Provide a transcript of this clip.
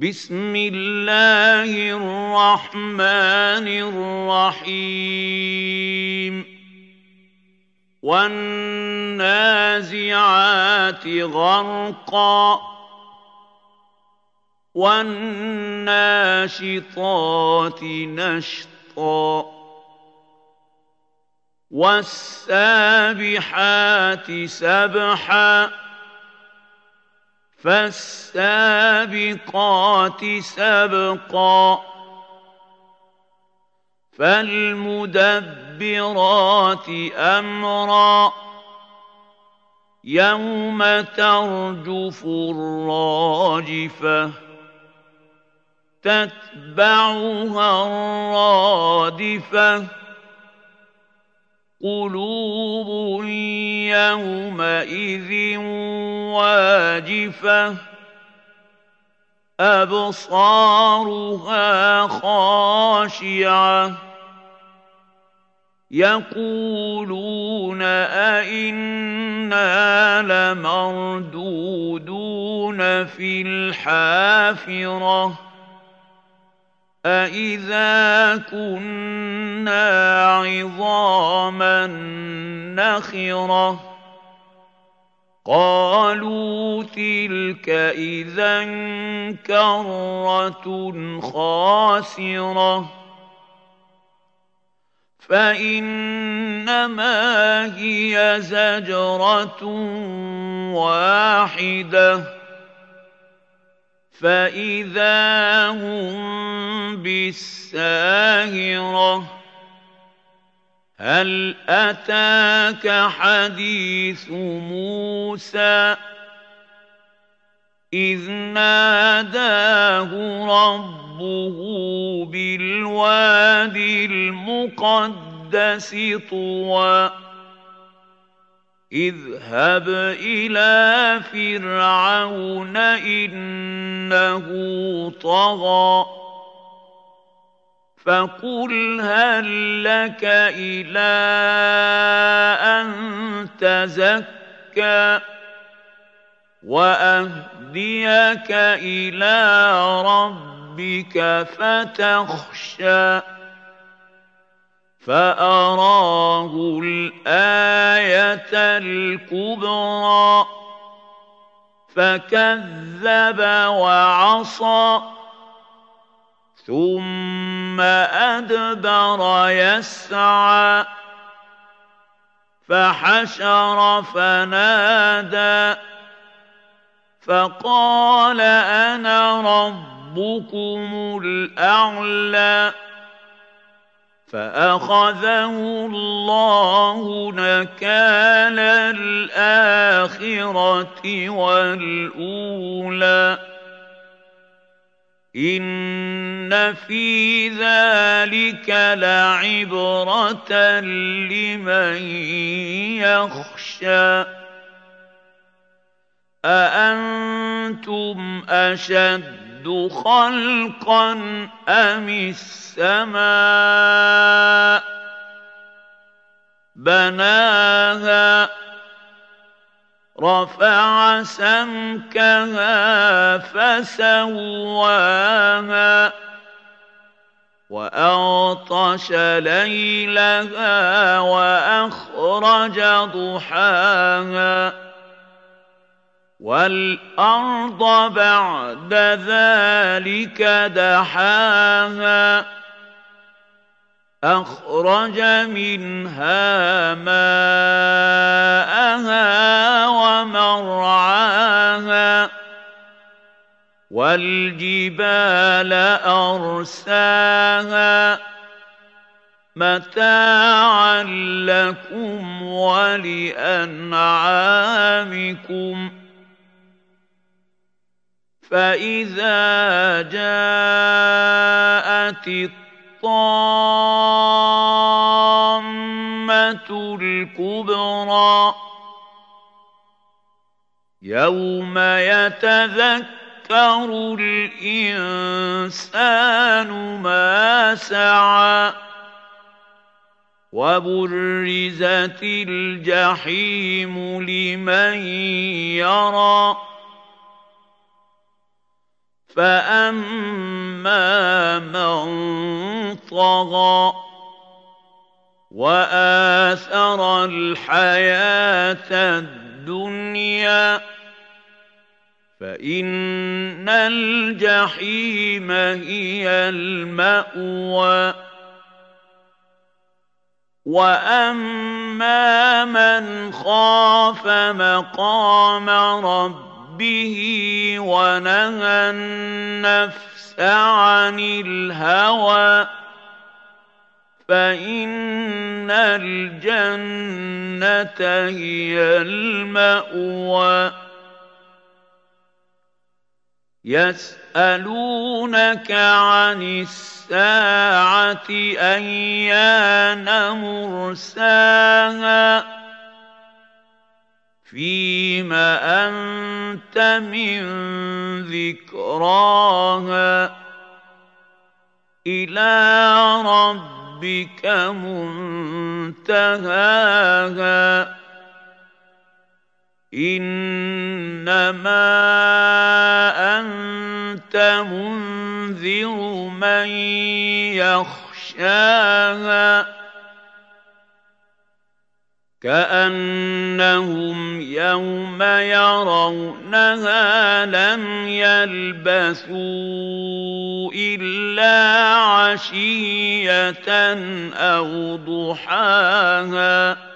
بسم الله الرحمن الرحيم والنازعات غرقا والناشطات نشطا والسابحات سبحا فالسابقات سبقا فالمدبرات أمرا يوم ترجف الراجفة تتبعها الرادفة قلوب يومئذ واجفة أبصارها خاشعة يقولون أئنا لمردودون في الحافرة أئذا كنا عظاما نخرة قالوا تلك إذا كرة خاسرة فإنما هي زجرة واحدة فإذا هم بالساهرة هل أتاك حديث موسى إذ ناداه ربه بالوادي المقدس طوى اذهب إلى فرعون إنه طغى فقل هل لك إلى أن تزكى وأهديك إلى ربك فتخشى فأراه الآية الكبرى فكذب وعصى ثم أدبر يسعى فحشر فنادى فقال أنا ربكم الأعلى فأخذه الله نكال الآخرة والأولى إن في ذلك لعبرة لمن يخشى أأنتم أشد خلقا أم السماء بناها رفع سمكها فسواها وأغطش ليلها وأخرج ضحاها والأرض بعد ذلك دحاها أخرج منها ماءها ومرعاها والجبال أرساها متاعا لكم ولأنعامكم فإذا جاءت الطامة الكبرى يوم يتذكر الإنسان ما سعى وبرزت الجحيم لمن يرى فأما من طغى وآثر الحياة الدنيا فإن الجحيم هي المأوى وأما من خاف مقام ربه ونهى النفس عن الهوى فإن الجنة هي المأوى يسألونك عن الساعة أيان مرساها فيم أنت من ذكراها إلى ربك منتهاها إنما أنت منذر من يخشاها كأنهم يوم يرونها لم يلبثوا إلا عشية أو ضحاها